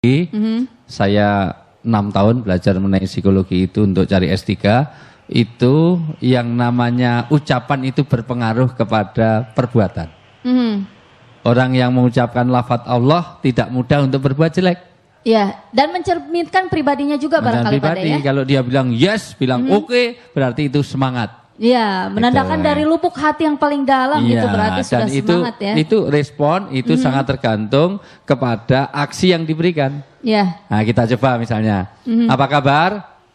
Saya 6 tahun belajar mengenai psikologi itu untuk cari S3. Itu yang namanya ucapan itu berpengaruh kepada perbuatan. Orang yang mengucapkan lafaz Allah tidak mudah untuk berbuat jelek. Ya, dan mencerminkan pribadinya juga barangkali pada ya. Kalau dia bilang yes, bilang oke, berarti itu semangat. Ya, menandakan gitu. Dari lubuk hati yang paling dalam itu berarti sudah semangat ya. Itu respon itu sangat tergantung kepada aksi yang diberikan. Ya. Nah, kita coba misalnya. Apa kabar?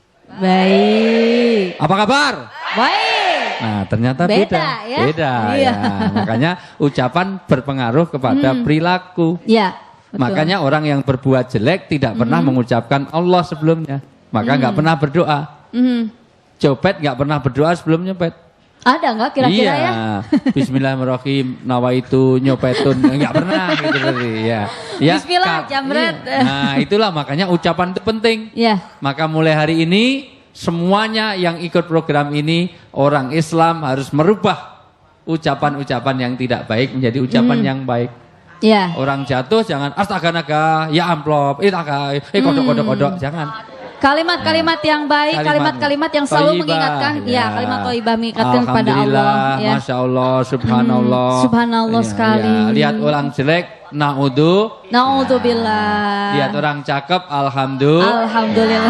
Baik. Apa kabar? Baik. Nah, ternyata beda ya. Beda ya. Makanya ucapan berpengaruh kepada perilaku. Ya. Betul. Makanya orang yang berbuat jelek tidak pernah mengucapkan Allah sebelumnya. Maka nggak pernah berdoa. Copet nggak pernah berdoa sebelum nyopet. Ada nggak kira-kira ya? Bismillahirrahmanirrahim, nawaitu nyopetun, nggak pernah gitu tadi ya. Bismillah, jamret. Nah itulah makanya ucapan itu penting. Ya. Maka mulai hari ini semuanya yang ikut program ini orang Islam harus merubah ucapan-ucapan yang tidak baik menjadi ucapan yang baik. Ya. Orang jatuh jangan astaga naga, ya amplop, kodok-kodok, jangan. Kalimat-kalimat yang baik, kalimat-kalimat yang selalu mengingatkan, ya kalimat thayyibah mengingatkan kepada Allah. Ya. Masya Allah, subhanallah. Subhanallah sekali. Ya. Lihat orang jelek, naudzubillah. Lihat orang cakep, alhamdulillah.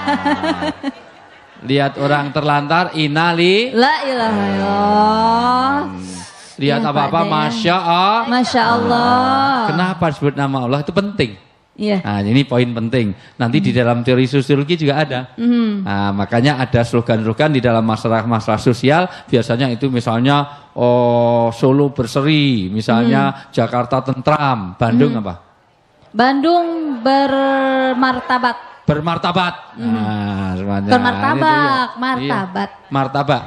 Lihat orang terlantar, la ilaha illallah. Lihat ya, apa-apa, Masya Allah. Kenapa disebut nama Allah itu penting? Yeah. Nah ini poin penting. Nanti di dalam teori sosiologi juga ada. Nah, makanya ada slogan-slogan di dalam masalah-masalah sosial. Biasanya itu misalnya Solo berseri, misalnya Jakarta tentram, Bandung apa? Bandung bermartabat. Nah, semuanya. Bermartabak, martabat. Iya. Martabak.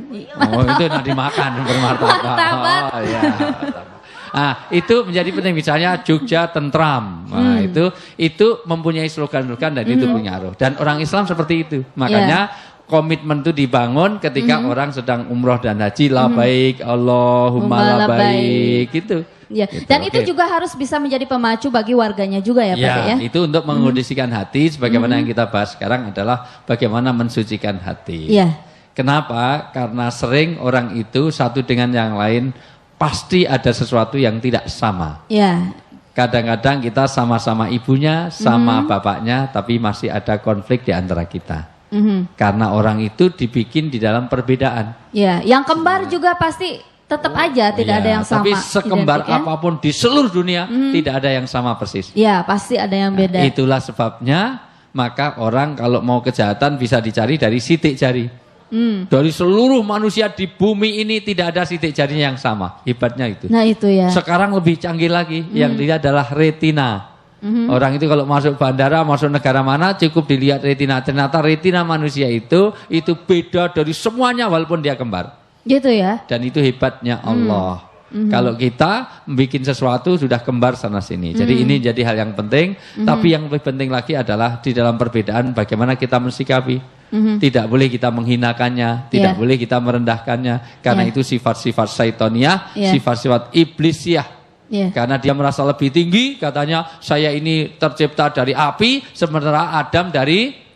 Oh itu nanti makan bermartabat. Oh, iya, martabat. Nah, itu menjadi penting misalnya Jogja tentram. Nah, itu mempunyai slogan-slogan dan itu punya arah. Dan orang Islam seperti itu. Makanya komitmen itu dibangun ketika orang sedang umroh dan haji labaik Allahumma labaik gitu. Ya. Gitu, dan itu juga harus bisa menjadi pemacu bagi warganya juga ya Pak ya. Itu untuk mengondisikan hati sebagaimana yang kita bahas sekarang adalah bagaimana mensucikan hati. Iya. Kenapa? Karena sering orang itu satu dengan yang lain pasti ada sesuatu yang tidak sama. Ya. Kadang-kadang kita sama-sama ibunya, sama bapaknya, tapi masih ada konflik di antara kita. Karena orang itu dibikin di dalam perbedaan. Ya, yang kembar juga pasti tetap aja tidak ada yang sama. Tapi sekembar apapun di seluruh dunia tidak ada yang sama persis. Ya, pasti ada yang beda. Itulah sebabnya maka orang kalau mau kejahatan bisa dicari dari sidik jari. Dari seluruh manusia di bumi ini tidak ada sidik jarinya yang sama. Hebatnya itu. Nah itu ya. Sekarang lebih canggih lagi. Yang dilihat adalah retina. Orang itu kalau masuk bandara, masuk negara mana cukup dilihat retina. Ternyata retina manusia itu beda dari semuanya walaupun dia kembar. Gitu ya. Dan itu hebatnya Allah. Kalau kita bikin sesuatu sudah kembar sana sini. Jadi ini jadi hal yang penting. Tapi yang lebih penting lagi adalah di dalam perbedaan bagaimana kita mensikapi. Tidak boleh kita menghinakannya, tidak boleh kita merendahkannya. Karena itu sifat-sifat syaitoniah, sifat-sifat iblisiah. Karena dia merasa lebih tinggi, katanya saya ini tercipta dari api, sementara Adam dari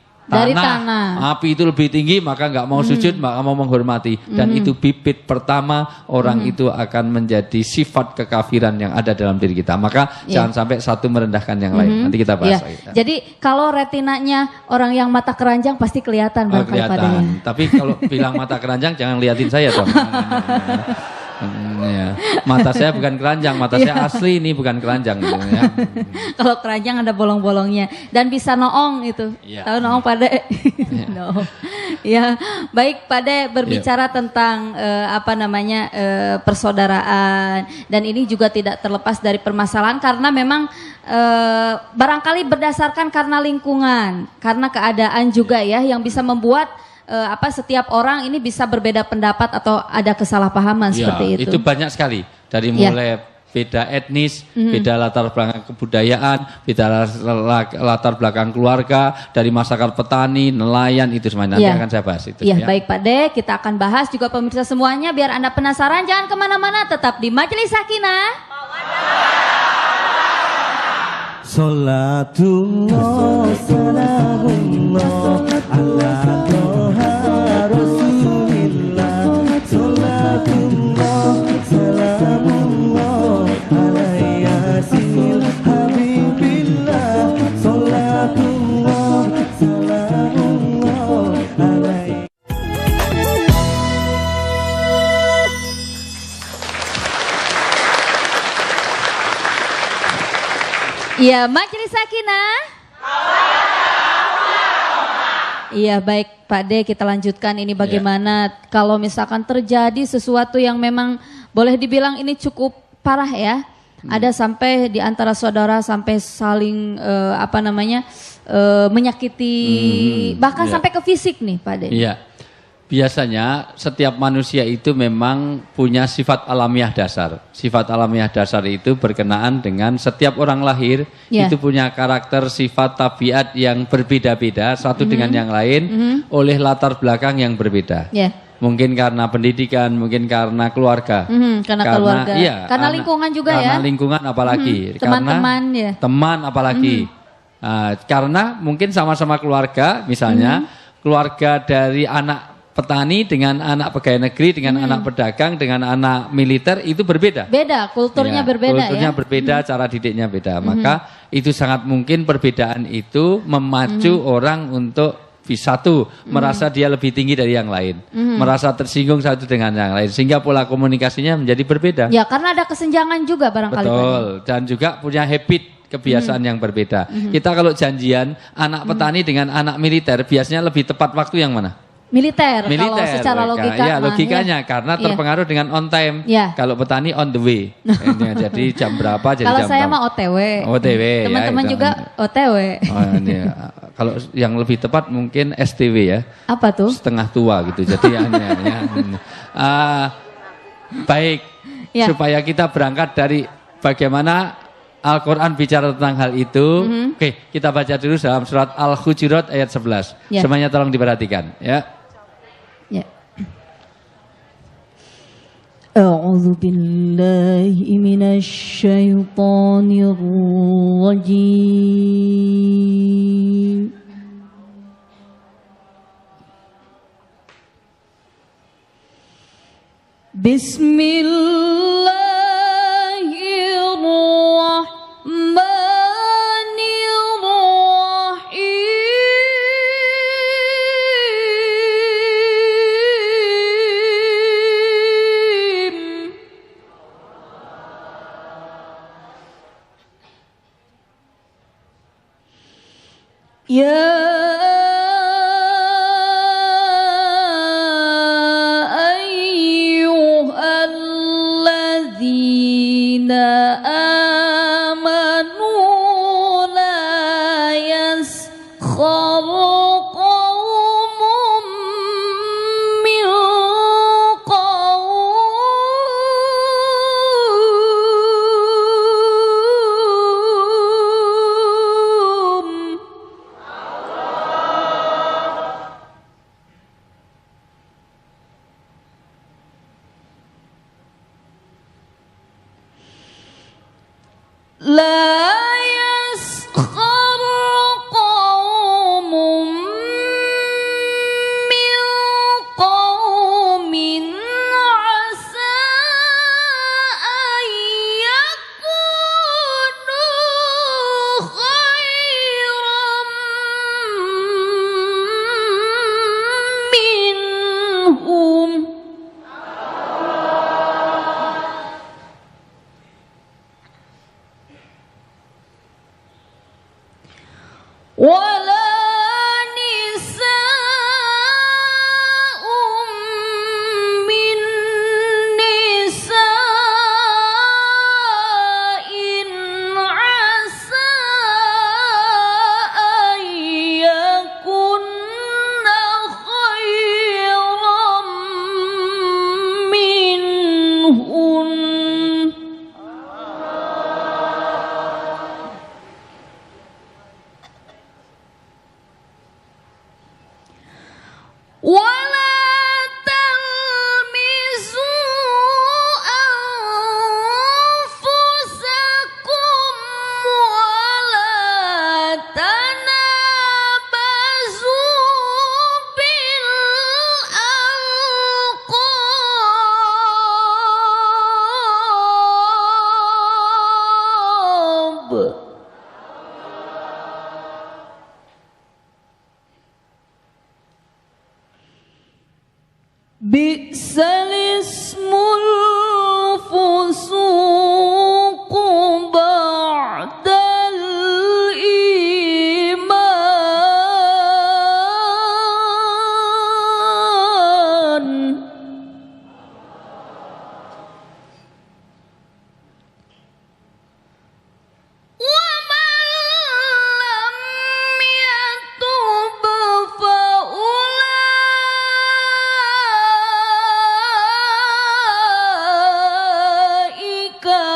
tanah. Api itu lebih tinggi, maka nggak mau sujud, maka mau menghormati. Dan itu bibit pertama orang itu akan menjadi sifat kekafiran yang ada dalam diri kita. Maka jangan sampai satu merendahkan yang lain. Nanti kita bahas. Jadi kalau retinanya orang yang mata keranjang pasti kelihatan. Kelihatan. Tapi kalau bilang mata keranjang jangan liatin saya dong. Mata saya bukan keranjang, mata saya asli ini bukan keranjang. Ya. Kalau keranjang ada bolong-bolongnya dan bisa noong itu. Tahu noong Pade? No. Ya, baik Pade berbicara tentang persaudaraan dan ini juga tidak terlepas dari permasalahan karena memang barangkali berdasarkan karena lingkungan, karena keadaan juga ya yang bisa membuat setiap orang ini bisa berbeda pendapat atau ada kesalahpahaman seperti itu. Itu banyak sekali dari mulai beda etnis, beda latar belakang kebudayaan, beda latar belakang keluarga, dari masyarakat petani, nelayan itu semuanya nanti akan saya bahas itu. Baik Pak De, kita akan bahas juga pemirsa semuanya biar Anda penasaran jangan kemana-mana tetap di Majelis Sakinah. Salatullah salamullah ala toha rasulillah. Salatullah salamullah ala yasin habibillah. Salatullah salamullah ala. Iya, Majelis Sakinah. Iya, baik Pak D, kita lanjutkan ini bagaimana kalau misalkan terjadi sesuatu yang memang boleh dibilang ini cukup parah ya. Ada sampai di antara saudara sampai saling menyakiti, bahkan sampai ke fisik nih Pak D. Iya. Biasanya setiap manusia itu memang punya sifat alamiah dasar. Sifat alamiah dasar itu berkenaan dengan setiap orang lahir itu punya karakter, sifat, tabiat yang berbeda-beda satu dengan yang lain oleh latar belakang yang berbeda. Mungkin karena pendidikan, mungkin karena keluarga. Karena keluarga. Iya, karena lingkungan juga karena ya. Karena lingkungan apalagi. Teman-teman ya. Teman apalagi. Karena mungkin sama-sama keluarga, misalnya keluarga dari anak petani dengan anak pegawai negeri, dengan anak pedagang, dengan anak militer itu berbeda. Beda, kulturnya berbeda kulturnya ya. berbeda, cara didiknya beda. Maka itu sangat mungkin perbedaan itu memacu orang untuk merasa dia lebih tinggi dari yang lain, merasa tersinggung satu dengan yang lain, sehingga pola komunikasinya menjadi berbeda. Ya, karena ada kesenjangan juga barangkali. Betul, dan juga punya habit kebiasaan yang berbeda. Kita kalau janjian anak petani dengan anak militer biasanya lebih tepat waktu yang mana? Militer kalau secara logika. Ya, logikanya karena terpengaruh dengan on time. Kalau petani on the way. Jadi jam berapa jadi kalau jam saya berapa. mah OTW. OTW. Teman-teman juga OTW. Kalau yang lebih tepat mungkin STW ya. Apa tuh? Setengah tua gitu. Jadi baik. Supaya kita berangkat dari bagaimana Al-Quran bicara tentang hal itu. Oke, kita baca dulu dalam surat Al-Hujurat ayat 11. Semuanya tolong diperhatikan ya. A'udzu billahi minasy syaithanir rajim. Ya ayyuhalladzina amanu la yaskhar qaumun min qaum. La yaskhar qaumun min qaumin asa an yakunu khairan minhum. Wala nisa'un min nisa'in asa an yakunna khairan minhun. Bi'sal ismul fusuqu ba'dal iman. Wa man lam yatub faulaika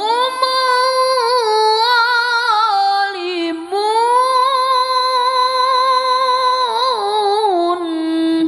humul zalimun.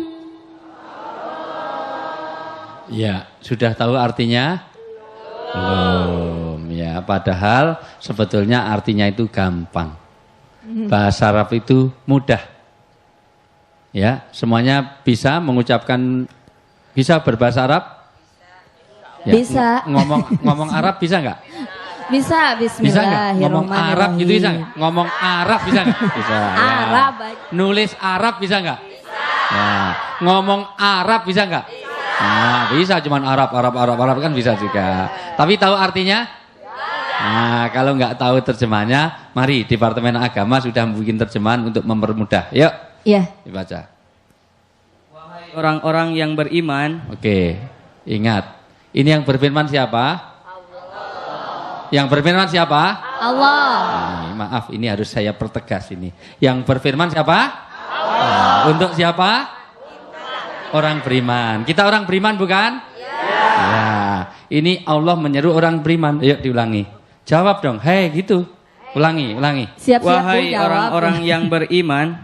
Ya, sudah tahu artinya? Belum. Ya, padahal sebetulnya artinya itu gampang. Bahasa Arab itu mudah. Ya, semuanya bisa mengucapkan, bisa berbahasa Arab? Ya, Bisa. Ngomong Arab bisa nggak? Bisa, Bisa nggak? Ngomong Arab gitu bisa nggak? Ngomong Arab bisa nggak? Bisa. Ya. Arab. Nulis Arab bisa nggak? Nah, ngomong Arab bisa nggak? Nah, bisa, cuman Arab kan bisa juga. Tapi tahu artinya? Nah, kalau nggak tahu terjemahnya, mari Departemen Agama sudah membuat terjemahan untuk mempermudah. Yuk, Iya. dibaca. Wahai orang-orang yang beriman, Oke, ingat. Ini yang berfirman siapa? Allah. Yang berfirman siapa? Allah. Nah, maaf, ini harus saya pertegas ini. Yang berfirman siapa? Allah. Untuk siapa? Orang beriman. Kita orang beriman bukan? Ya. Ini Allah menyeru orang beriman. Yuk diulangi. Jawab dong. Hei gitu. Ulangi. Siap-siap wahai Bu, jawab. orang-orang yang beriman,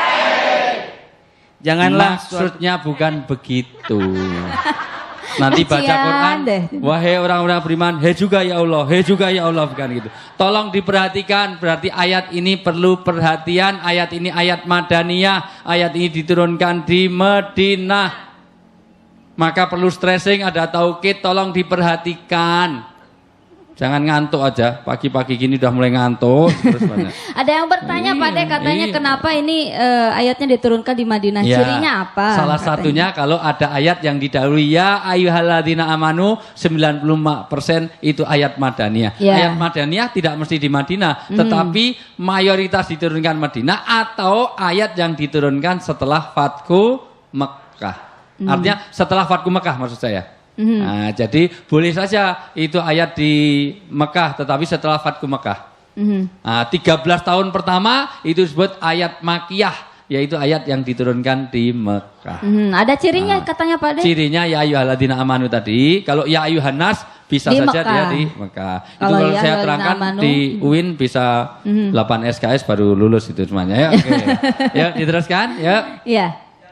janganlah Maksudnya bukan begitu. Nanti baca Kasian Quran, deh. wahai orang-orang beriman, hei juga ya Allah, bukan gitu. Tolong diperhatikan, berarti ayat ini perlu perhatian, ayat ini ayat Madaniyah, ayat ini diturunkan di Madinah. Maka perlu stressing, ada taukid, tolong diperhatikan. Jangan ngantuk aja, pagi-pagi gini udah mulai ngantuk. Terus banyak. Ada yang bertanya Pak De, katanya iya. kenapa ini ayatnya diturunkan di Madinah? Ya, Cirinya apa? salah katanya? satunya kalau ada ayat yang didahului ya ayyuhalladzina amanu 95% itu ayat Madaniyah. Ya. Ayat Madaniyah tidak mesti di Madinah, tetapi mayoritas diturunkan Madinah atau ayat yang diturunkan setelah Fathu Mekah. Artinya setelah Fathu Mekah maksud saya. Nah, jadi boleh saja itu ayat di Mekah tetapi setelah Fathu Mekah. Nah, 13 tahun pertama itu disebut ayat Makiyah, yaitu ayat yang diturunkan di Mekah. Ada cirinya katanya Pak De? Cirinya ya ayyuhalladzina amanu tadi, kalau ya ayyuhannas bisa Di saja Mekah. dia di Mekah. Itu Kalau kalau ya saya ayyuhalladzina terangkan amanu, di UIN bisa 8 SKS baru lulus itu semuanya ya. Oke. Ya, diteruskan ya. Iya.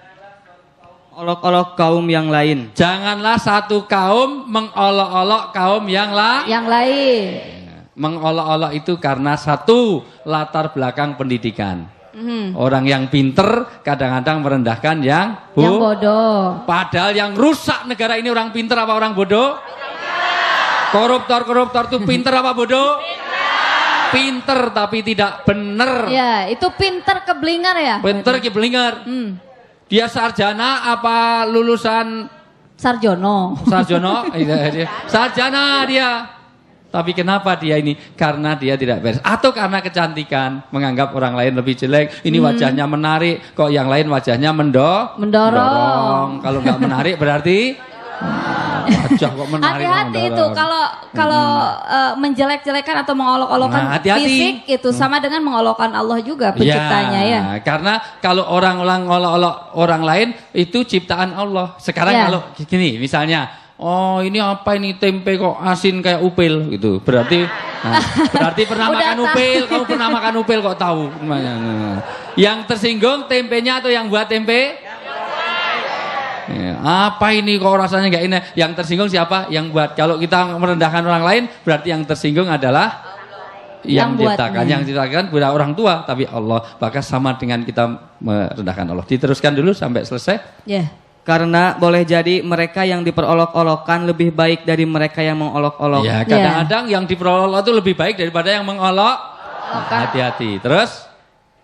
olok-olok kaum yang lain. Janganlah satu kaum mengolok-olok kaum yang Yang lain. Mengolok-olok itu karena satu latar belakang pendidikan. Orang yang pinter kadang-kadang merendahkan yang bodoh. Padahal yang rusak negara ini orang pinter apa orang bodoh? Koruptor itu pinter apa bodoh? Pinter tapi tidak benar. Ya, itu pinter keblinger ya? Pinter keblinger. Dia sarjana apa lulusan Sarjono. sarjono? Sarjana dia. Tapi kenapa dia ini? Karena dia tidak beres. Atau karena kecantikan. Menganggap orang lain lebih jelek. Ini wajahnya menarik. Kok yang lain wajahnya mendorong. Kalau nggak menarik berarti wajah kok menarik. Hati-hati itu kalau menjelek-jelekan atau mengolok-olokkan fisik itu sama dengan mengolokkan Allah juga penciptanya ya. Karena kalau orang ngolok-olok orang lain itu ciptaan Allah. Sekarang kalau gini misalnya, oh ini apa ini tempe kok asin kayak upil gitu. Berarti berarti pernah makan upil. Kamu pernah makan upil kok tahu. Yang tersinggung tempenya atau yang buat tempe? Apa ini kok rasanya nggak enak? Yang tersinggung siapa? Yang buat. Kalau kita merendahkan orang lain, berarti yang tersinggung adalah yang menciptakan. Yang menciptakan bukan orang tua, tapi Allah. Maka sama dengan kita merendahkan Allah. Diteruskan dulu sampai selesai. Ya. Karena boleh jadi mereka yang diperolok-olokkan lebih baik dari mereka yang mengolok-olok. Ya, kadang-kadang yang diperolok itu lebih baik daripada yang mengolok. Hati-hati. Terus?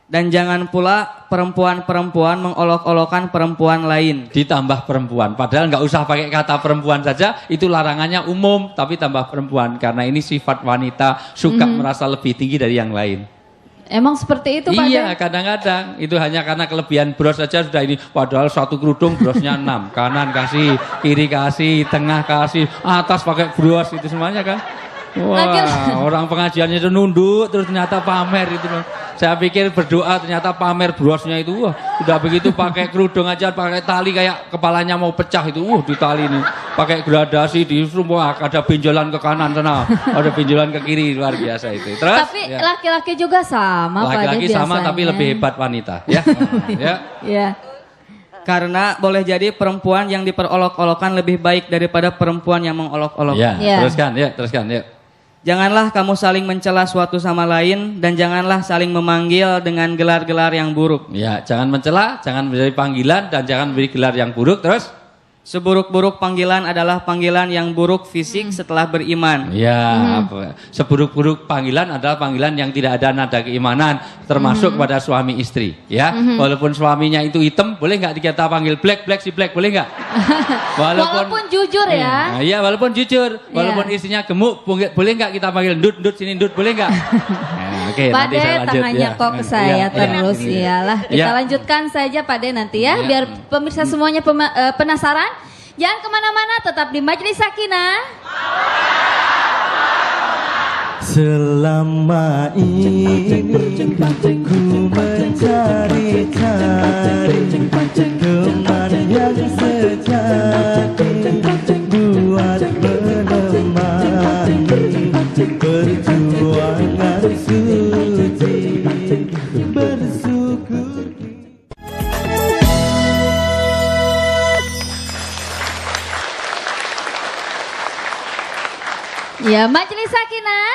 Dan jangan pula perempuan-perempuan mengolok-olokkan perempuan lain. Ditambah perempuan. Padahal nggak usah pakai kata perempuan saja, itu larangannya umum, tapi tambah perempuan. Karena ini sifat wanita, suka merasa lebih tinggi dari yang lain. Emang seperti itu Pak Iya, De? kadang-kadang. Itu hanya karena kelebihan bros saja sudah ini. Padahal satu kerudung brosnya 6. Kanan kasih, kiri kasih, tengah kasih, atas pakai bros, itu semuanya kan. Wah, orang pengajiannya itu nunduk, terus ternyata pamer itu. Saya pikir berdoa, ternyata pamer brosnya itu. Wah, udah begitu pakai kerudung aja, pakai tali kayak kepalanya mau pecah itu. Di tali ini. Pakai gradasi di semua, ada benjolan ke kanan sana, ada benjolan ke kiri, luar biasa itu. Terus, Tapi laki-laki juga sama Pak De laki-laki sama biasanya. tapi lebih hebat wanita, ya. Ya. Iya. Karena boleh jadi perempuan yang diperolok-olokkan lebih baik daripada perempuan yang mengolok-olok. Ya, Ya. teruskan, ya. Janganlah kamu saling mencela suatu sama lain dan janganlah saling memanggil dengan gelar-gelar yang buruk. Ya, jangan mencela, jangan beri panggilan dan jangan beri gelar yang buruk. Terus? Seburuk-buruk panggilan adalah panggilan yang buruk fisik setelah beriman. Ya, seburuk-buruk panggilan adalah panggilan yang tidak ada nada keimanan, termasuk pada suami istri. Ya, walaupun suaminya itu hitam, boleh nggak dikata panggil black si black, boleh nggak? Walaupun jujur ya. Nah, iya, walaupun jujur, walaupun istrinya gemuk, boleh nggak kita panggil ndut sini ndut, boleh nggak? Nah, oke, Pak nanti De, saya lanjut. tangannya Ya. kok ke saya Ya, terus, ya. iyalah. Kita Ya. lanjutkan saja Pak De nanti ya, Ya. biar pemirsa semuanya penasaran. Jangan kemana-mana, tetap di Majelis Sakinah. Selama ini ku mencari-cari teman yang sejati buat menemani perjuangan suci bersyukur. Ya, Majelis Sakinah.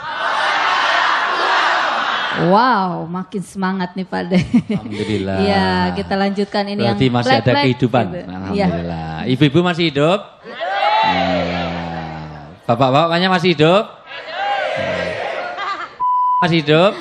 Wow, makin semangat nih Pak De. Alhamdulillah. Iya, kita lanjutkan ini Berarti yang masih ada black-black kehidupan. gitu. Iya. Alhamdulillah. Ibu-ibu masih hidup? Iya. Bapak-bapaknya masih hidup? Masih hidup?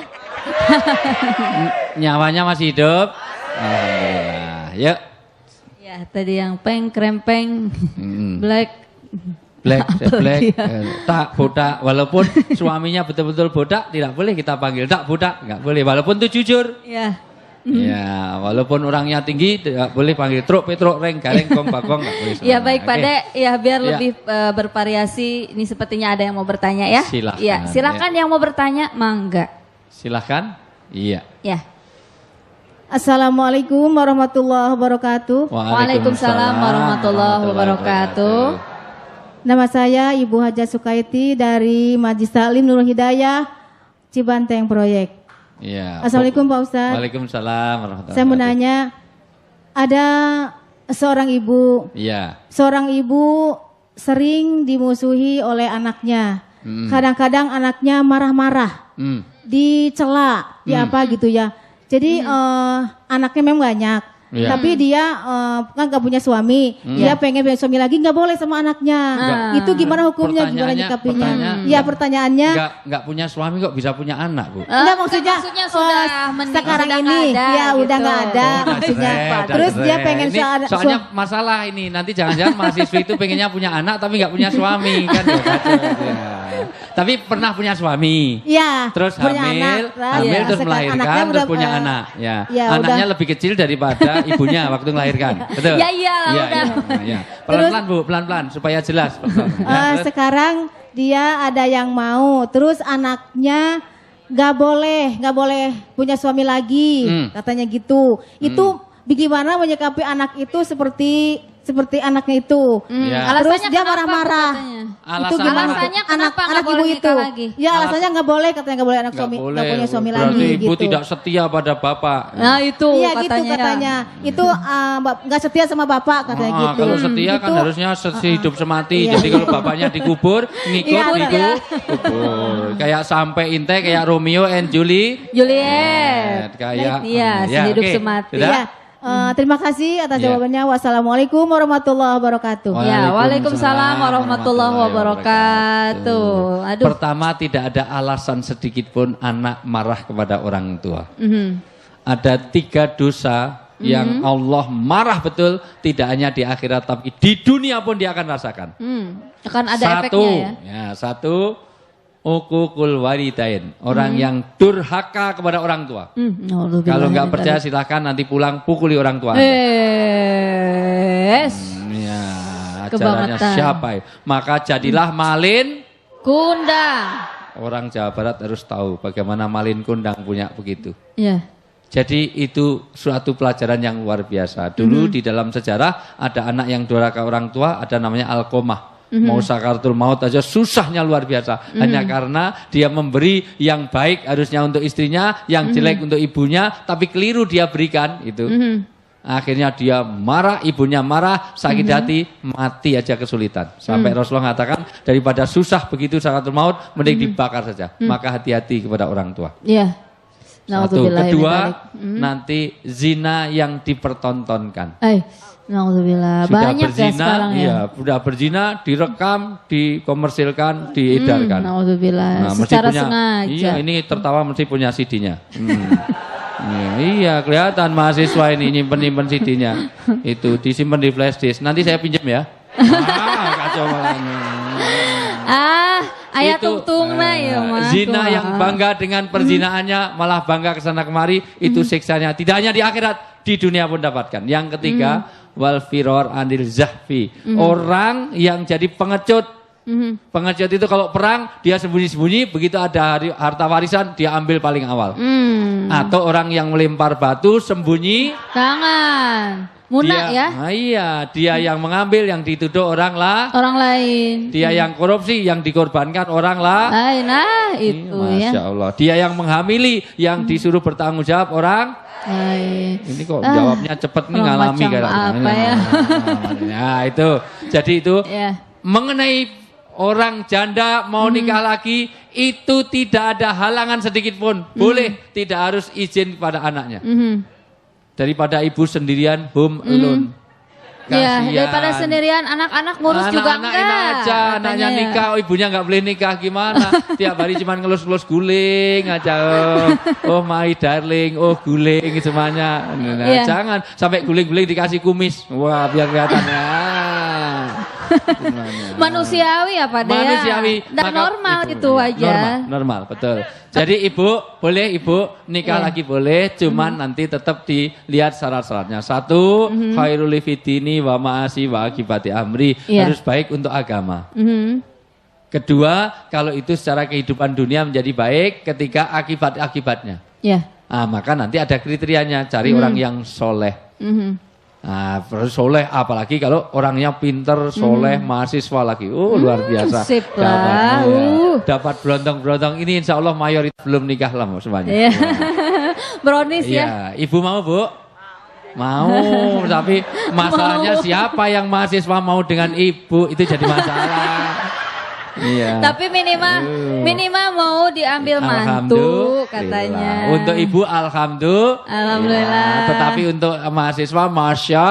Nyawanya masih hidup? Alhamdulillah. Yuk. Ya, tadi yang peng, krempeng, black. Black, Apalagi tak botak. Walaupun suaminya betul-betul botak, tidak boleh kita panggil tak botak, nggak boleh. Walaupun itu jujur. Ya. Ya, walaupun orangnya tinggi, tidak boleh panggil truk, petruk, reng, gareng, gong, bagong, nggak boleh. Ya baik Pak Oke. De, ya biar Ya. lebih bervariasi. Ini sepertinya ada yang mau bertanya ya. Silakan, Ya, silakan yang mau bertanya, mangga. Silahkan. Iya. Ya. Assalamualaikum warahmatullahi wabarakatuh. Waalaikumsalam warahmatullahi wabarakatuh. Nama saya Ibu Haja Sukaiti dari Majlis Taklim Nurul Hidayah, Cibanteng Proyek. Iya. Assalamualaikum Pak Ustadz. Waalaikumsalam warahmatullahi Saya mau wabarakatuh. nanya, ada seorang ibu. Iya. Seorang ibu sering dimusuhi oleh anaknya. Kadang-kadang anaknya marah-marah, Hmm. dicela, di apa gitu ya. Jadi anaknya memang banyak. Iya. Tapi dia kan gak punya suami, dia pengen punya suami lagi, nggak boleh sama anaknya. Itu gimana hukumnya, gimana nyikapinya? Ya pertanyaannya, Nggak punya suami kok bisa punya anak, Bu? enggak maksudnya, sudah sekarang sudah ini nggak ada, ya udah gitu. nggak ada maksudnya. Terus dia pengen ini soalnya masalah ini nanti jangan-jangan mahasiswa itu pengennya punya anak tapi nggak punya suami kan ya, kacau, ya. Tapi pernah punya suami. ya Terus punya hamil, anak. hamil Ya, terus sekarang melahirkan anaknya terus udah, punya anak. Ya, ya, anaknya udah. lebih kecil daripada ibunya waktu melahirkan. Betul? Ya iyalah, Iya, udah. iya. Pelan-pelan Bu, pelan-pelan supaya jelas. Pelan-pelan. Ya, terus? Sekarang dia ada yang mau, terus anaknya nggak boleh punya suami lagi, katanya gitu. Itu bagaimana menyikapi anak itu seperti anaknya itu. Ya. Terus Alasannya dia kenapa, marah-marah. katanya? Alasan Itu gimana? Alasannya kenapa nggak anak boleh ibu nikah itu? lagi? Ya alasannya nggak boleh, katanya nggak boleh anak Nggak suami, boleh. nggak punya suami Berarti lagi ibu gitu. tidak setia pada bapak. Nah itu Iya katanya. gitu katanya. Itu nggak setia sama bapak katanya Ah, gitu. kalau setia kan Itu- harusnya sehidup semati. Iya. Jadi kalau bapaknya dikubur, ngikut Iya, dikubur. Kayak sampai inte kayak Romeo and Juliet. Kayak Iya, sehidup oke. semati. Sudah? Iya. Terima kasih atas Iya. jawabannya. Wassalamualaikum warahmatullahi wabarakatuh. Ya, waalaikumsalam warahmatullahi wabarakatuh. Aduh. Pertama, tidak ada alasan sedikit pun anak marah kepada orang tua. ada 3 dosa yang Allah marah betul, tidak hanya di akhirat tapi di dunia pun dia akan rasakan. Akan ada efeknya ya. Satu, uququl walidain, orang yang durhaka kepada orang tua. Kalau nggak percaya silahkan nanti pulang pukuli orang tua. Ya, ajarannya siapa ya? Maka jadilah malin kundang. Orang Jawa Barat harus tahu bagaimana malin kundang punya begitu. Iya. Jadi itu suatu pelajaran yang luar biasa. Dulu di dalam sejarah ada anak yang durhaka orang tua, ada namanya Alqomah. Mau sakaratul maut aja susahnya luar biasa. Hanya karena dia memberi yang baik harusnya untuk istrinya, yang jelek untuk ibunya, tapi keliru dia berikan itu. Akhirnya dia marah, ibunya marah, sakit hati, mati aja kesulitan. Sampai Rasulullah mengatakan daripada susah begitu sakaratul maut, mending dibakar saja. Maka hati-hati kepada orang tua. Iya. Satu, kedua, nanti zina yang dipertontonkan. Naudzubillah. Sudah Banyak berzina, ya sekarang ya. Iya, sudah berzina, direkam, dikomersilkan, diedarkan. Naudzubillah. Secara sengaja. Iya, ini tertawa mesti punya CD-nya. Iya, kelihatan mahasiswa ini nyimpen CD-nya. Itu disimpan di flash disk. Nanti saya pinjam ya. Kacau banget. Ayat tungtungna ya Mas. Zina yang bangga dengan perzinaannya malah bangga kesana kemari, itu siksanya tidak hanya di akhirat, di dunia pun dapatkan. Yang ketiga, wal firor anil zahfi, orang yang jadi pengecut. Pengecut itu kalau perang dia sembunyi-sembunyi, begitu ada harta warisan dia ambil paling awal. Atau orang yang melempar batu sembunyi tangan. Munak ya? Iya, dia yang mengambil, yang dituduh orang lain. Dia yang korupsi, yang dikorbankan orang lain. Nah, itu ya. Masya Allah. Dia yang menghamili, yang disuruh bertanggung jawab orang lain. Ini kok jawabnya cepat nih, ngalami apa ya? Ya itu. Jadi itu mengenai orang janda mau nikah lagi, itu tidak ada halangan sedikit pun. Boleh, tidak harus izin kepada anaknya. Daripada ibu sendirian home alone. Iya, daripada sendirian anak-anak ngurus juga enggak. Enak aja, anaknya nikah, ibunya nggak boleh nikah gimana? Tiap hari cuma ngelus-ngelus guling aja. Oh my darling, oh guling semuanya. Nah, jangan sampai guling-guling dikasih kumis. Wah, biar kelihatan ya. Manusiawi apa deh? Manusiawi. Dan normal itu aja. Normal, betul. Jadi ibu boleh nikah lagi boleh, cuman nanti tetap dilihat syarat-syaratnya. Satu, khairul fitini wa ma'asi wa akibati amri, harus baik untuk agama. Kedua, kalau itu secara kehidupan dunia menjadi baik ketika akibatnya. Maka nanti ada kriterianya, cari orang yang soleh. Nah, soleh apalagi kalau orangnya pinter, soleh, mahasiswa lagi. Luar biasa. Dapat berontong-berontong. Ini insya Allah mayoritas belum nikah lah semuanya. Brownies ya. Ibu mau Bu? Mau, tapi masalahnya siapa yang mahasiswa mau dengan ibu, itu jadi masalah. Tapi minimal mau diambil mantu katanya. Untuk ibu alhamdulillah. Tetapi untuk mahasiswa masya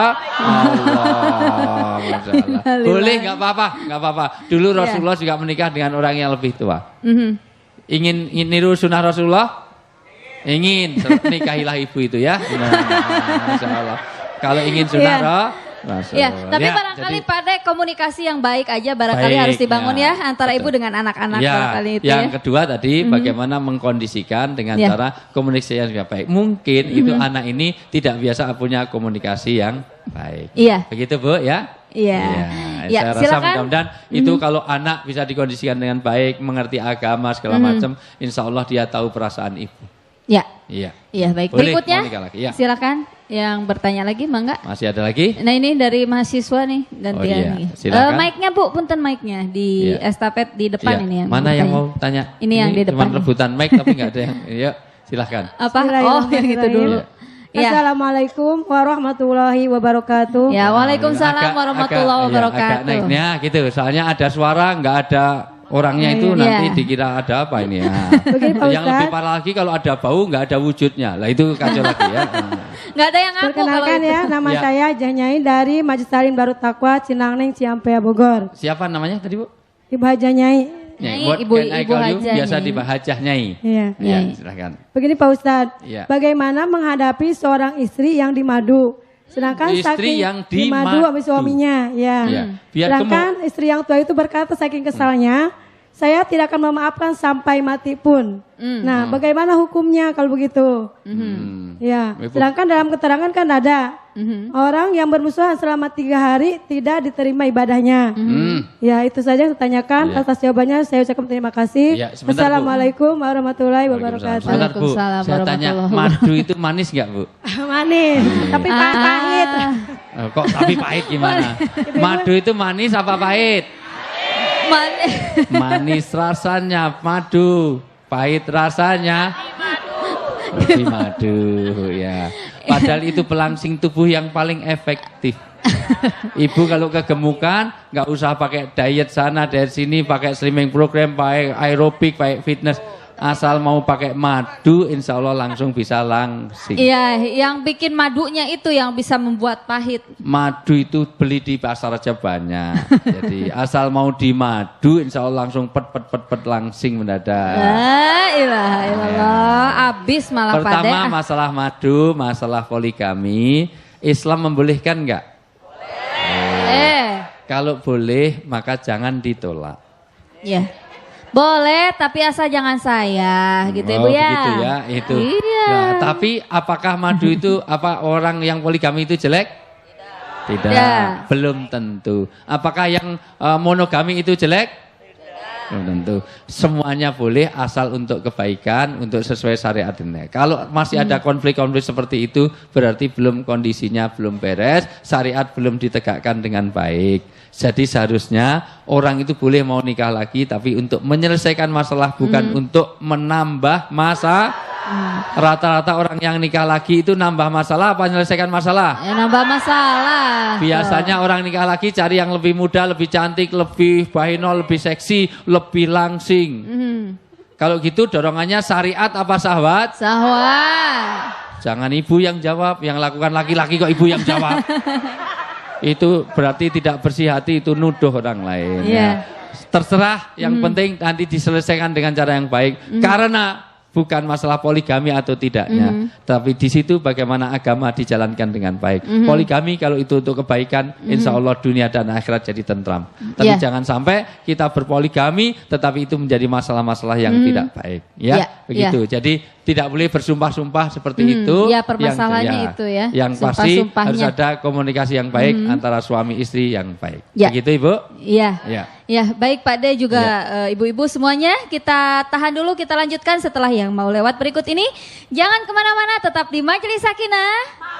Allah. Boleh, nggak apa-apa. Dulu Rasulullah juga menikah dengan orang yang lebih tua. Ingin niru sunnah Rasulullah? Ingin, nikahilah ibu itu ya. Masya Allah. Kalau ingin sunnah tapi barangkali pada komunikasi yang baik aja barangkali harus dibangun antara ibu dengan anak-anak barangkali itu. Yang kedua tadi bagaimana mengkondisikan dengan cara komunikasi yang baik. Mungkin itu anak ini tidak biasa punya komunikasi yang baik. Begitu Bu ya? Saya rasa mudah-mudahan itu kalau anak bisa dikondisikan dengan baik, mengerti agama segala macam, insya Allah dia tahu perasaan ibu. Baik. Boleh, berikutnya silakan yang bertanya lagi, Mangga. Masih ada lagi? Nah ini dari mahasiswa nih, gantian lagi. Mic-nya Bu, punten mic-nya di estafet di depan ini yang mana yang mau tanya? Ini yang di depan. Cuma rebutan mic tapi nggak ada yang. Yuk, silahkan. Apa? Oh, yang itu dulu. Assalamualaikum warahmatullahi wabarakatuh. Ya, waalaikumsalam warahmatullahi wabarakatuh. Agak naiknya gitu, soalnya ada suara nggak ada orangnya itu nanti dikira ada apa ini ya. Yang lebih parah lagi kalau ada bau nggak ada wujudnya, lah itu kacau lagi ya. Nggak ada yang ngaku. Perkenalkan ya, nama saya Janyai dari Majelis Taklim Darut Taqwa Cinangneng Ciampea Bogor. Siapa namanya tadi Bu? Ibu Janyai. Nyai, What ibu can I call you? Hajah, Biasa Nyai. di Hajah Nyai. Iya. Ya, Nyai. silakan. Begini Pak Ustadz, Iya. bagaimana menghadapi seorang istri yang dimadu? Sedangkan Istri saking yang dimadu dimadu. sama suaminya, ya. Iya. Biar Sedangkan istri yang tua itu berkata saking kesalnya, saya tidak akan memaafkan sampai mati pun. Nah, bagaimana hukumnya kalau begitu? Ya, Ibu. sedangkan dalam keterangan kan ada orang yang bermusuhan selama 3 hari tidak diterima ibadahnya. Ya, itu saja yang saya tanyakan. Iya. Atas jawabannya saya ucapkan terima kasih. Iya, sebentar, Bu. Assalamualaikum warahmatullahi wabarakatuh. Sebentar Bu, Waalaikumsalam saya tanya warahmatullahi madu itu manis nggak Bu? Manis, tapi pahit. Kok tapi pahit gimana? Madu itu manis apa pahit? Manis rasanya madu, pahit rasanya lebih madu ya. Padahal itu pelangsing tubuh yang paling efektif. Ibu kalau kegemukan nggak usah pakai diet sana diet sini, pakai slimming program, pakai aerobik, pakai fitness. Asal mau pakai madu, insya Allah langsung bisa langsing. Iya, yang bikin madunya itu yang bisa membuat pahit. Madu itu beli di pasar aja banyak. Jadi asal mau dimadu, insya Allah langsung pet langsing mendadak. La ilaha illallah, abis malah Pertama pada. masalah madu, masalah poligami, Islam membolehkan enggak? Kalau boleh maka jangan ditolak. Ya. Boleh, tapi asal jangan saya, gitu Ibu ya. Begitu ya, itu. Iya. Nah, tapi apakah madu itu apa orang yang poligami itu jelek? Tidak. Ya. Belum tentu. Apakah yang monogami itu jelek? Belum tentu. Semuanya boleh asal untuk kebaikan, untuk sesuai syariat ini. Kalau masih ada konflik-konflik seperti itu, berarti belum kondisinya belum beres, syariat belum ditegakkan dengan baik. Jadi seharusnya orang itu boleh mau nikah lagi, tapi untuk menyelesaikan masalah, bukan untuk menambah masa. Rata-rata orang yang nikah lagi itu nambah masalah apa menyelesaikan masalah? Ya, nambah masalah. Biasanya orang nikah lagi cari yang lebih muda, lebih cantik, lebih bahinol, lebih seksi, lebih langsing. Kalau gitu dorongannya syariat apa syahwat? Syahwat. Jangan ibu yang jawab, yang lakukan laki-laki kok ibu yang jawab. Itu berarti tidak bersih hati, itu nuduh orang lain. Iya. Ya. Terserah, yang penting nanti diselesaikan dengan cara yang baik. Karena bukan masalah poligami atau tidaknya, tapi di situ bagaimana agama dijalankan dengan baik. Poligami kalau itu untuk kebaikan, insya Allah dunia dan akhirat jadi tentram. Tapi jangan sampai kita berpoligami, tetapi itu menjadi masalah-masalah yang tidak baik. Ya, begitu. Jadi tidak boleh bersumpah-sumpah seperti itu. Ya, permasalahannya itu ya. Yang pasti Sumpah-sumpahnya. harus ada komunikasi yang baik antara suami istri yang baik. Ya. Begitu Ibu? Iya. Ya. Ya, baik Pak De juga ibu-ibu semuanya, kita tahan dulu, kita lanjutkan setelah yang mau lewat berikut ini. Jangan kemana-mana, tetap di Majelis Sakinah.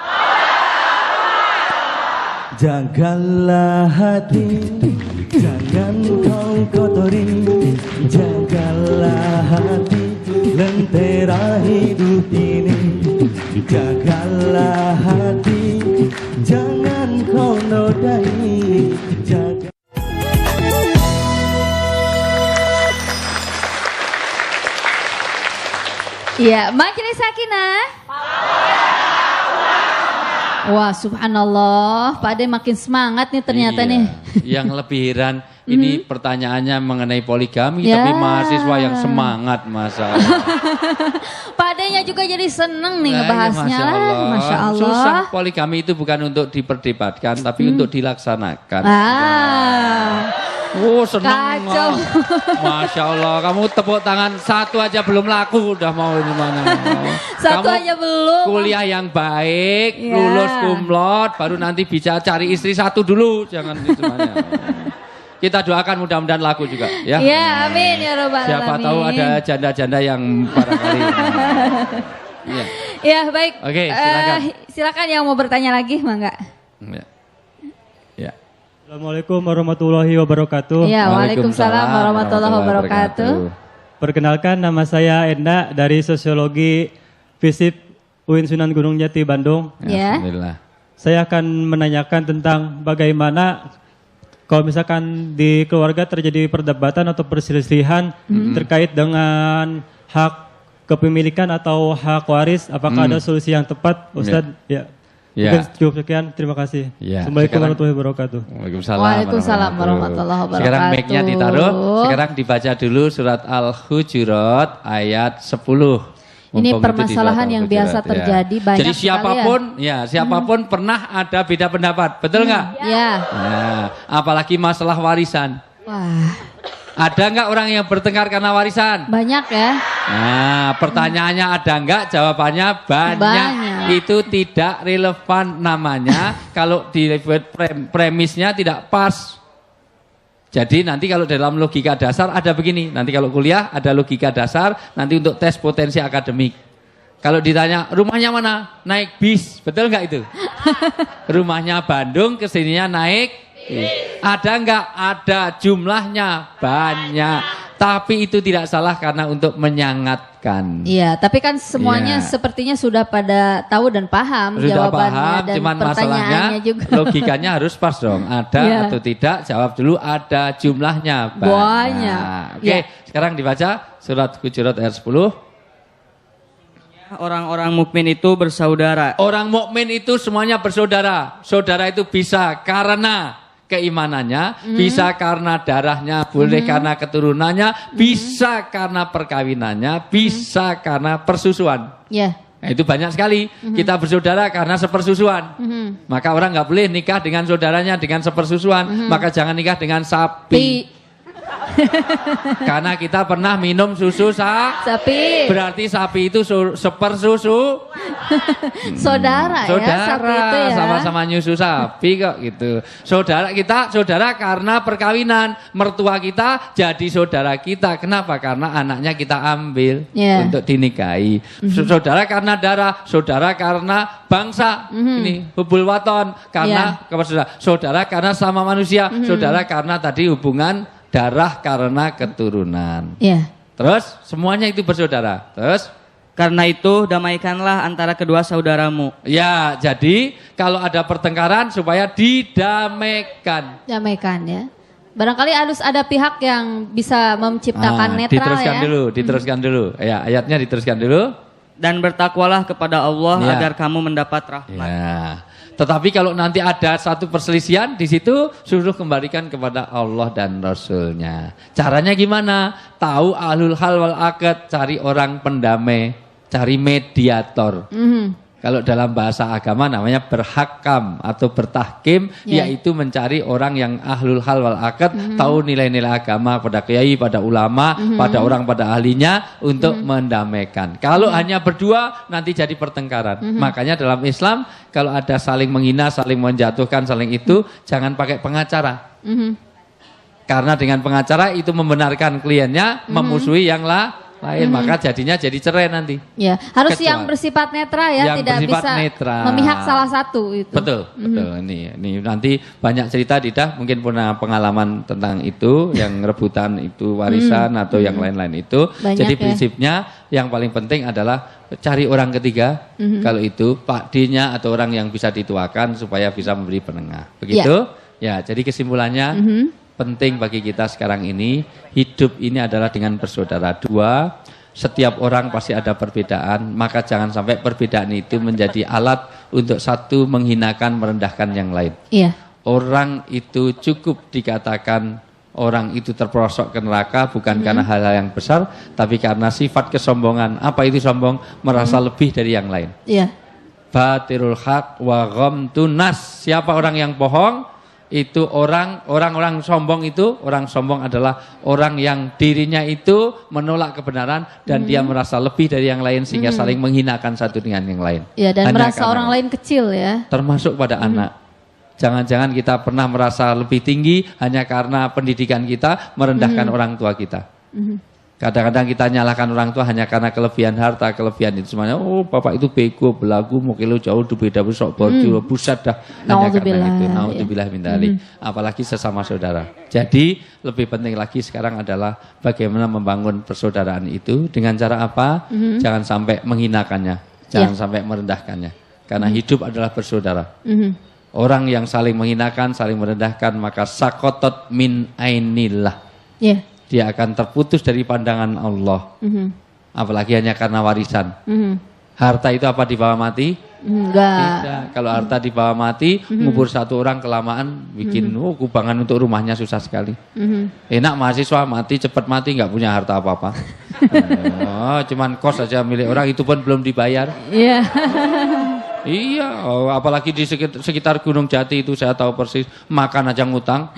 Jagalah hati, jangan kau kotori. Jagalah hati, lentera hidup ini. Jagalah hati, jangan kau nodai. Jaga. Iya, Majelis Sakinah. Wah, subhanallah, Pak De makin semangat nih ternyata Iya. nih. Yang lebih heran ini pertanyaannya mengenai poligami, Ya. tapi mahasiswa yang semangat masa. Pak De-nya juga jadi seneng nih Nah, ngebahasnya iya, lah, Masya Allah. Susah, poligami itu bukan untuk diperdebatkan, tapi untuk dilaksanakan. Oh, senang. Kacau. Masya Allah, kamu tepuk tangan satu aja belum laku, udah mau ini mana. Satu Kamu aja belum. Kuliah yang baik, Ya. lulus kumlot, baru nanti bisa cari istri satu dulu, jangan itu semuanya. Kita doakan mudah-mudahan laku juga ya. Ya, amin ya robbal alamin. Siapa tahu ada janda-janda yang barangkali. Iya. Ya, baik. Oke, silakan. Silakan yang mau bertanya lagi, Mangga. Ya. Ya. Assalamualaikum warahmatullahi wabarakatuh. Ya, Waalaikumsalam warahmatullahi wabarakatuh. Perkenalkan, nama saya Enda dari Sosiologi FISIP UIN Sunan Gunung Jati Bandung. Ya. Alhamdulillah. Saya akan menanyakan tentang bagaimana kalau misalkan di keluarga terjadi perdebatan atau perselisihan terkait dengan hak kepemilikan atau hak waris, apakah ada solusi yang tepat, Ustadz? Ya. Ya. Mungkin cukup sekian, terima kasih. Ya, Assalamualaikum sekarang- warahmatullahi wabarakatuh. Waalaikumsalam warahmatullahi wabarakatuh. Sekarang mic-nya ditaruh. Sekarang dibaca dulu surat Al-Hujurat ayat 10. Ini Mumpung itu di permasalahan surat yang Al-Hujurat, biasa terjadi banyak Jadi siapapun, sekali siapapun pernah ada beda pendapat, betul nggak? Ya. Nah, apalagi masalah warisan. Wah, Ada nggak orang yang bertengkar karena warisan? banyak ya. Nah, pertanyaannya ada nggak? Jawabannya banyak. Banyak. Itu tidak relevan namanya kalau di premisnya tidak pas. Jadi nanti kalau dalam logika dasar ada begini. Nanti kalau kuliah ada logika dasar. Nanti untuk tes potensi akademik. Kalau ditanya rumahnya mana? Naik bis. Betul nggak itu? Rumahnya Bandung, kesininya naik. Ada nggak? Ada, jumlahnya banyak. Tapi itu tidak salah karena untuk menyangatkan. Iya, tapi kan semuanya Iya. sepertinya sudah pada tahu dan paham Sudah jawabannya paham, dan cuman masalahnya pertanyaannya juga. logikanya harus pas dong. Ada Iya. atau tidak? Jawab dulu. Ada, jumlahnya banyak. Banyak. Oke, Iya. sekarang dibaca surat Hujurat ayat 10. Orang-orang mukmin itu bersaudara. Orang mukmin itu semuanya bersaudara. Saudara itu bisa karena keimanannya, bisa karena darahnya, boleh karena keturunannya, bisa karena perkawinannya, bisa karena persusuan. Ya. Nah, itu banyak sekali. Kita bersaudara karena sepersusuan. Maka orang nggak boleh nikah dengan saudaranya dengan sepersusuan. Maka jangan nikah dengan sapi. Karena kita pernah minum susu Sapi. berarti sapi itu sepersusu. Saudara ya, sapi itu ya. Sama-sama nyusu sapi kok gitu. Saudara karena perkawinan. Mertua kita jadi saudara kita. Kenapa? Karena anaknya kita ambil untuk dinikahi. Saudara karena darah, saudara karena bangsa. Ini hubul waton karena saudara karena sama manusia, saudara karena tadi hubungan darah karena keturunan. Iya. Terus semuanya itu bersaudara. Terus Karena itu damaikanlah antara kedua saudaramu. ya, jadi kalau ada pertengkaran supaya didamaikan. Damaikan ya. Barangkali harus ada pihak yang bisa menciptakan netral diteruskan ya. Diteruskan dulu. Ya, ayatnya diteruskan dulu. Dan bertakwalah kepada Allah Ya. agar kamu mendapat rahmat. Ya. Tetapi kalau nanti ada satu perselisihan di situ, suruh kembalikan kepada Allah dan Rasulnya. Caranya gimana? Tahu ahlul hal wal aqd, cari orang pendamai, cari mediator. Kalau dalam bahasa agama namanya berhakam atau bertahkim, yaitu mencari orang yang ahlul hal wal aqd, tahu nilai-nilai agama pada kiai, pada ulama, pada orang pada ahlinya untuk mendamaikan. Kalau hanya berdua nanti jadi pertengkaran. Makanya dalam Islam kalau ada saling menghina, saling menjatuhkan, saling itu jangan pakai pengacara. Karena dengan pengacara itu membenarkan kliennya, memusuhi yang lain, maka jadinya jadi cerai nanti. Ya, harus Kecuali- yang bersifat netral ya, yang tidak bersifat bisa netral. memihak salah satu itu. Betul, betul. Ini nanti banyak cerita Didah mungkin punya pengalaman tentang itu, yang rebutan itu warisan atau yang lain-lain itu. Banyak Jadi ya. prinsipnya yang paling penting adalah cari orang ketiga, kalau itu Pak D-nya atau orang yang bisa dituakan supaya bisa memberi penengah. Begitu? Ya, jadi kesimpulannya penting bagi kita sekarang ini, hidup ini adalah dengan bersaudara. Dua, setiap orang pasti ada perbedaan, maka jangan sampai perbedaan itu menjadi alat untuk satu menghinakan, merendahkan yang lain. Iya. Orang itu cukup dikatakan orang itu terperosok ke neraka bukan karena hal-hal yang besar, tapi karena sifat kesombongan. Apa itu sombong? Merasa lebih dari yang lain. Iya. Batirul haq wa ghamtun nas. Siapa orang yang bohong? Itu orang sombong itu, orang sombong adalah orang yang dirinya itu menolak kebenaran dan dia merasa lebih dari yang lain sehingga saling menghinakan satu dengan yang lain. Ya, dan Hanya merasa karena- orang lain kecil ya. termasuk pada anak. Jangan-jangan kita pernah merasa lebih tinggi hanya karena pendidikan kita merendahkan orang tua kita. Kadang-kadang kita nyalahkan orang tua hanya karena kelebihan harta, kelebihan itu semuanya. Oh, bapak itu bego, belagu, mau kilo jauh, beda besok, borju, buset dah. Hanya karena itu. Naudzubillah min dzalik. Apalagi sesama saudara. Jadi lebih penting lagi sekarang adalah bagaimana membangun persaudaraan itu dengan cara apa? Jangan sampai menghinakannya, jangan sampai merendahkannya. Karena hidup adalah bersaudara. Orang yang saling menghinakan, saling merendahkan, maka sakotot min ainillah. Iya. Dia akan terputus dari pandangan Allah. Apalagi hanya karena warisan. Harta itu apa dibawa mati? Enggak. Tidak. Kalau harta dibawa mati, ngubur satu orang kelamaan, bikin kubangan untuk rumahnya susah sekali. Enak mahasiswa mati cepat mati, nggak punya harta apa-apa. Cuman kos aja milik orang, itu pun belum dibayar. Iya. Iya, apalagi di sekitar Gunung Jati itu saya tahu persis, makan aja ngutang.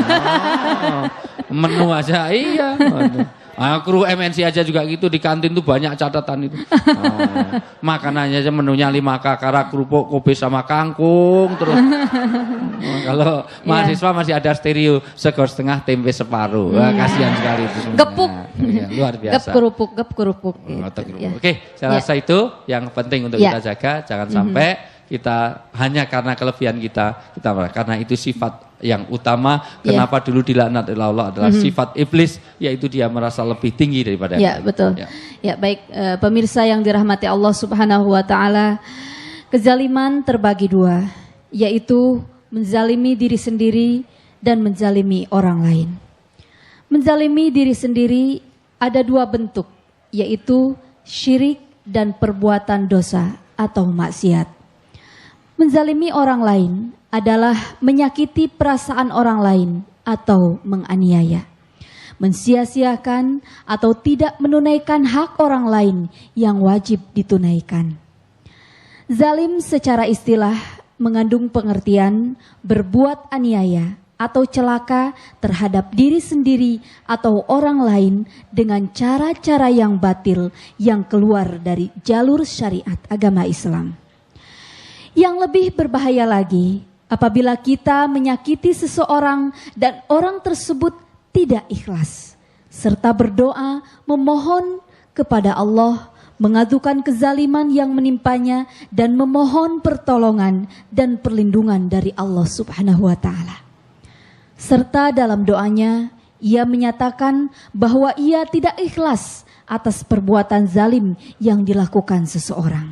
Menu aja, iya. Kru MNC aja juga gitu, di kantin tuh banyak catatan itu. Makanannya aja menunya 5 kakara, kerupuk, kopi sama kangkung terus. Kalau mahasiswa masih ada stereo, sego setengah, tempe separuh. Wah, kasihan sekali itu sebenarnya. Gepuk. Ya, luar biasa. Gep kerupuk. Oke, saya rasa itu yang penting untuk kita jaga, jangan sampai kita hanya karena kelebihan kita karena itu sifat yang utama. Kenapa dulu dilaknat oleh Allah adalah sifat iblis, yaitu dia merasa lebih tinggi daripada ya, betul. Ya, baik pemirsa yang dirahmati Allah Subhanahu wa taala, kezaliman terbagi dua, yaitu menzalimi diri sendiri dan menzalimi orang lain. Menzalimi diri sendiri ada dua bentuk, yaitu syirik dan perbuatan dosa atau maksiat. Menzalimi orang lain adalah menyakiti perasaan orang lain atau menganiaya, mensia-siakan atau tidak menunaikan hak orang lain yang wajib ditunaikan. Zalim secara istilah mengandung pengertian berbuat aniaya atau celaka terhadap diri sendiri atau orang lain dengan cara-cara yang batil yang keluar dari jalur syariat agama Islam. Yang lebih berbahaya lagi, apabila kita menyakiti seseorang dan orang tersebut tidak ikhlas, serta berdoa memohon kepada Allah, mengadukan kezaliman yang menimpanya dan memohon pertolongan dan perlindungan dari Allah Subhanahu wa taala. Serta dalam doanya, ia menyatakan bahwa ia tidak ikhlas atas perbuatan zalim yang dilakukan seseorang.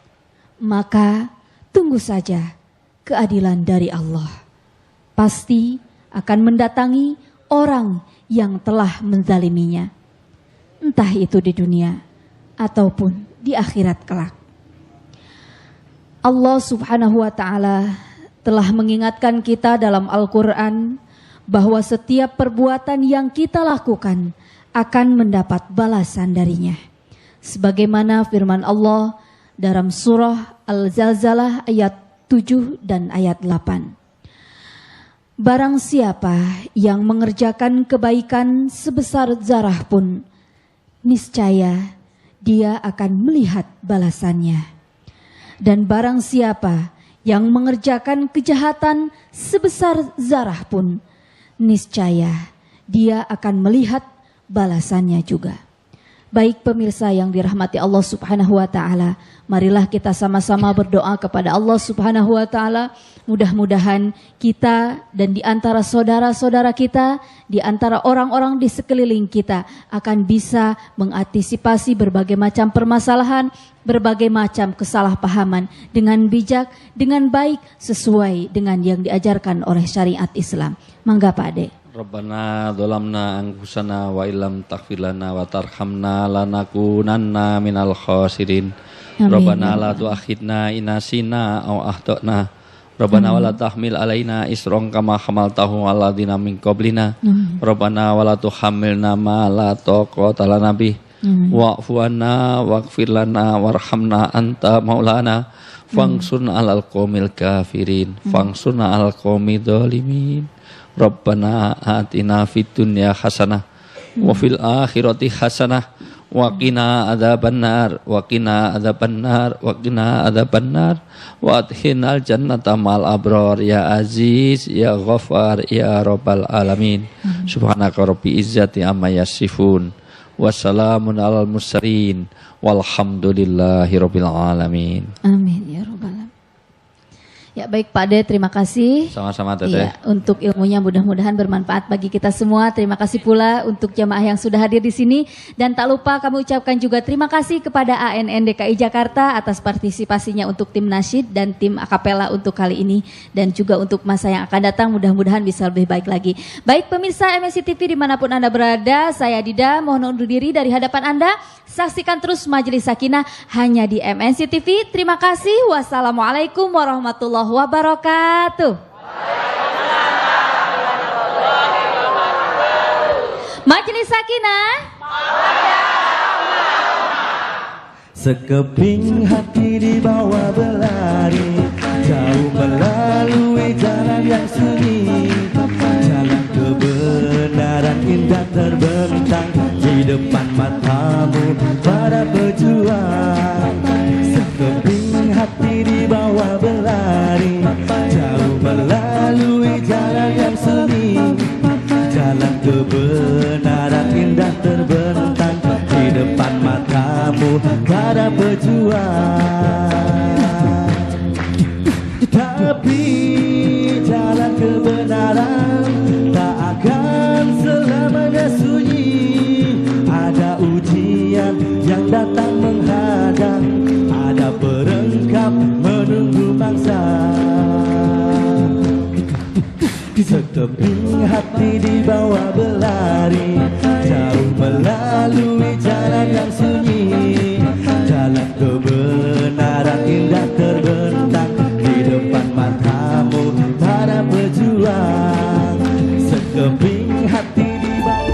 Maka tunggu saja keadilan dari Allah. Pasti akan mendatangi orang yang telah menzaliminya. Entah itu di dunia ataupun di akhirat kelak. Allah Subhanahu wa taala telah mengingatkan kita dalam Al-Quran bahwa setiap perbuatan yang kita lakukan akan mendapat balasan darinya. Sebagaimana firman Allah dalam surah Al-Zalzalah ayat 7 dan ayat 8. Barang siapa yang mengerjakan kebaikan sebesar zarah pun, niscaya dia akan melihat balasannya. Dan barang siapa yang mengerjakan kejahatan sebesar zarah pun, niscaya dia akan melihat balasannya juga. Baik pemirsa yang dirahmati Allah Subhanahu wa taala, marilah kita sama-sama berdoa kepada Allah Subhanahu wa taala, mudah-mudahan kita dan di antara saudara-saudara kita, di antara orang-orang di sekeliling kita akan bisa mengantisipasi berbagai macam permasalahan, berbagai macam kesalahpahaman dengan bijak, dengan baik, sesuai dengan yang diajarkan oleh syariat Islam. Mangga Pak Ade. Rabbana dzalamna anfusana wa illam taghfir lana wa tarhamna lanakunanna minal khasirin. Rabbana la tu'akhidna in nasina aw akhtana. Rabbana wa la tahmil alaina isran kama hamaltahu 'alal ladzina min qablina. Rabbana wa la tuhammilna ma la taqata lana bih. Wa'fu 'anna waghfir lana warhamna anta maulana. Fangsurna 'alal qaumil kafirin. Fangsurna 'alal qaumidz zalimin. Rabbana atina fid dunya hasanah wa fil akhirati hasanah wa qina adzabannar wa qina adzabannar wa qina adzabannar wa adkhilnal jannata mal abrar ya aziz ya ghafar ya rabbal alamin. Subhanaka rabbi izzati amma yasifun wa salamun alal mursalin walhamdulillahi rabbil alamin. Amin ya rabbal alamin. Ya Ya, baik Pak De, terima kasih. Sama-sama Teteh. Iya, untuk ilmunya mudah-mudahan bermanfaat bagi kita semua. Terima kasih pula untuk jamaah yang sudah hadir di sini. Dan tak lupa kami ucapkan juga terima kasih kepada ANN DKI Jakarta atas partisipasinya untuk tim nasyid dan tim akapela untuk kali ini. Dan juga untuk masa yang akan datang mudah-mudahan bisa lebih baik lagi. Baik pemirsa MNC TV dimanapun Anda berada, saya Dida mohon undur diri dari hadapan Anda. Saksikan terus Majelis Sakinah hanya di MNC TV. Terima kasih. Wassalamualaikum warahmatullahi wabarakatuh. Majelis Sakinah. Sekeping hati dibawa berlari, jauh melalui jalan yang sunyi. Jalan kebenaran indah terbentang di depan matamu para pejuang. Sekeping hati dibawa berlari, jauh melalui jalan yang sunyi. Jalan kebenaran indah terbentang di depan matamu para pejuang. Tapi jalan kebenaran tak akan selamanya sunyi. Ada ujian yang datang menghadang, ada perengkap menunggu bangsa. Sekeping hati dibawa berlari, jauh melalui jalan yang sunyi. Jalan kebenaran indah terbentang di depan matamu para pejuang. Sekeping hati dibawa.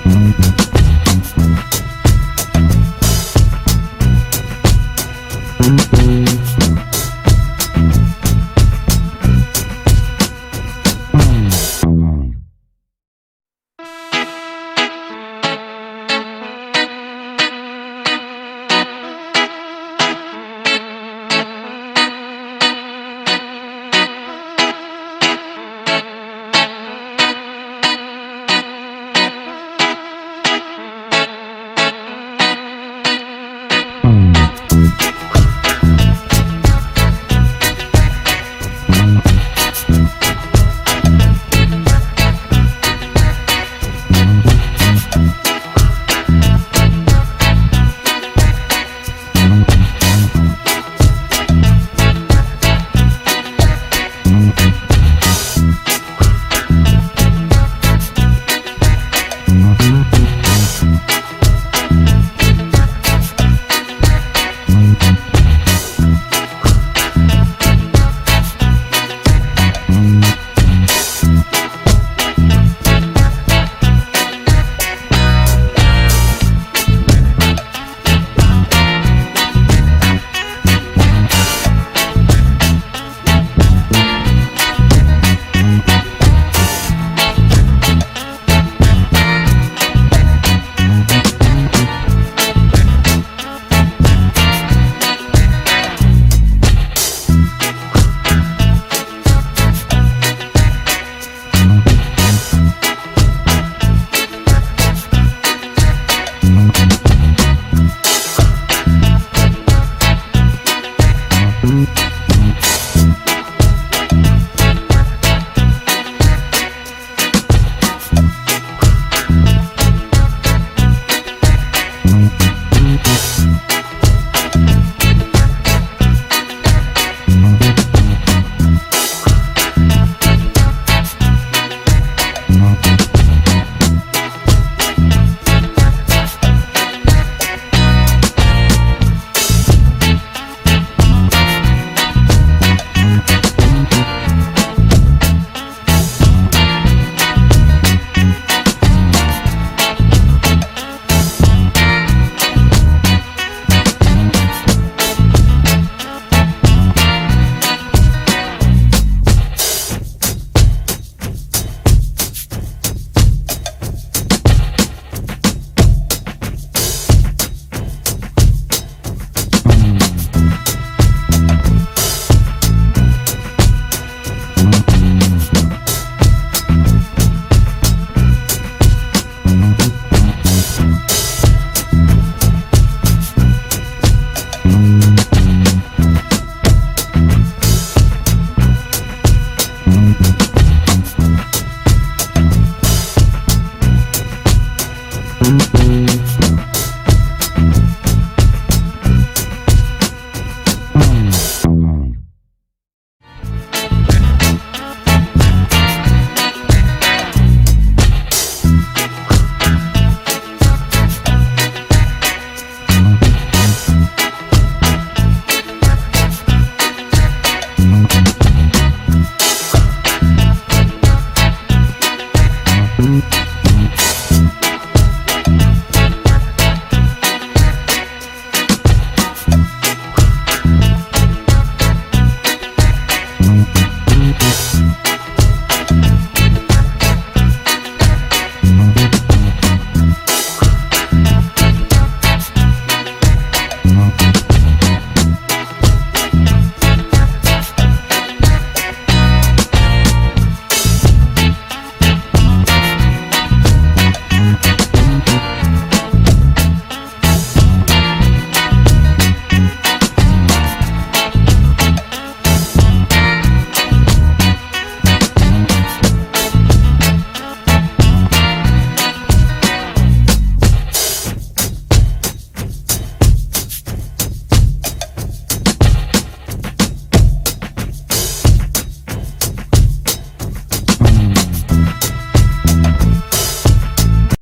Thank you.